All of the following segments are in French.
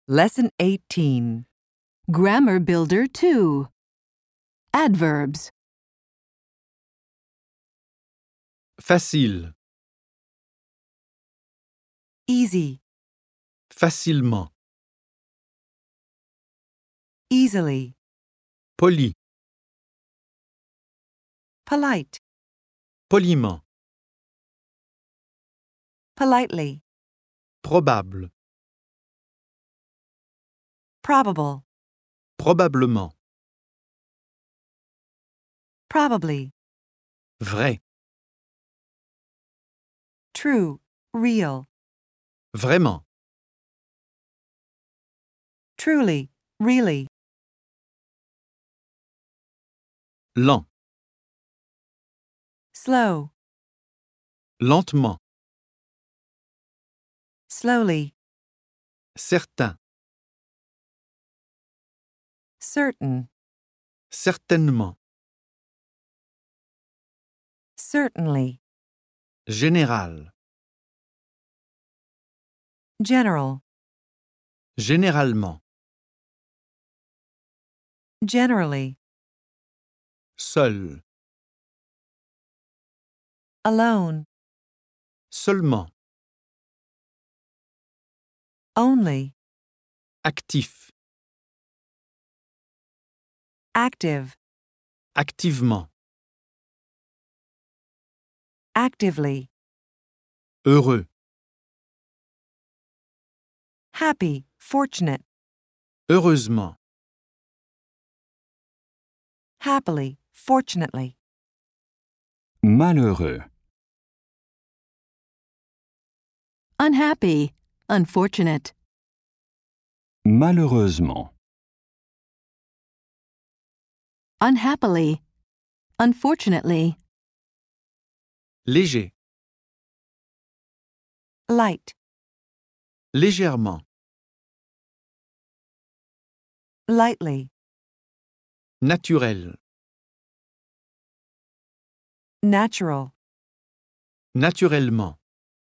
Lesson 18. Grammar Builder 2. Adverbs. Facile, Easy, facilement, easily, poli, polite, poliment, politely, probable, probable, probablement, probably, vrai, true, real, vraiment, truly, really, lent, slow, lentement, slowly, certain, certain, certainement, certainly, général, general, généralement, generally, seul, alone, seulement, only, actif, active, activement, actively, heureux, happy, fortunate, heureusement, happily, fortunately, Malheureux. Unhappy. Unfortunate. Malheureusement. Unhappily. Unfortunately. léger, light, légèrement, lightly, naturel, natural, naturellement,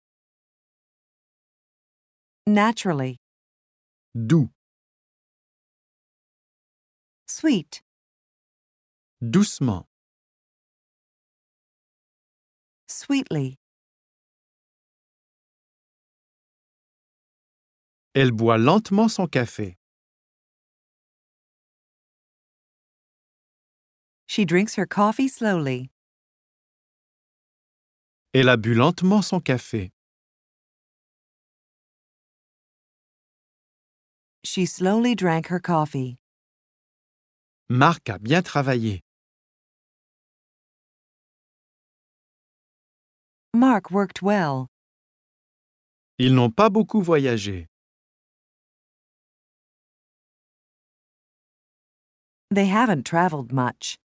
naturally, doux, sweet, doucement, sweetly. elle boit lentement son café. She drinks her coffee slowly. Elle a bu lentement son café. She slowly drank her coffee. Marc a bien travaillé. Mark worked well. Ils n'ont pas beaucoup voyagé. They haven't traveled much.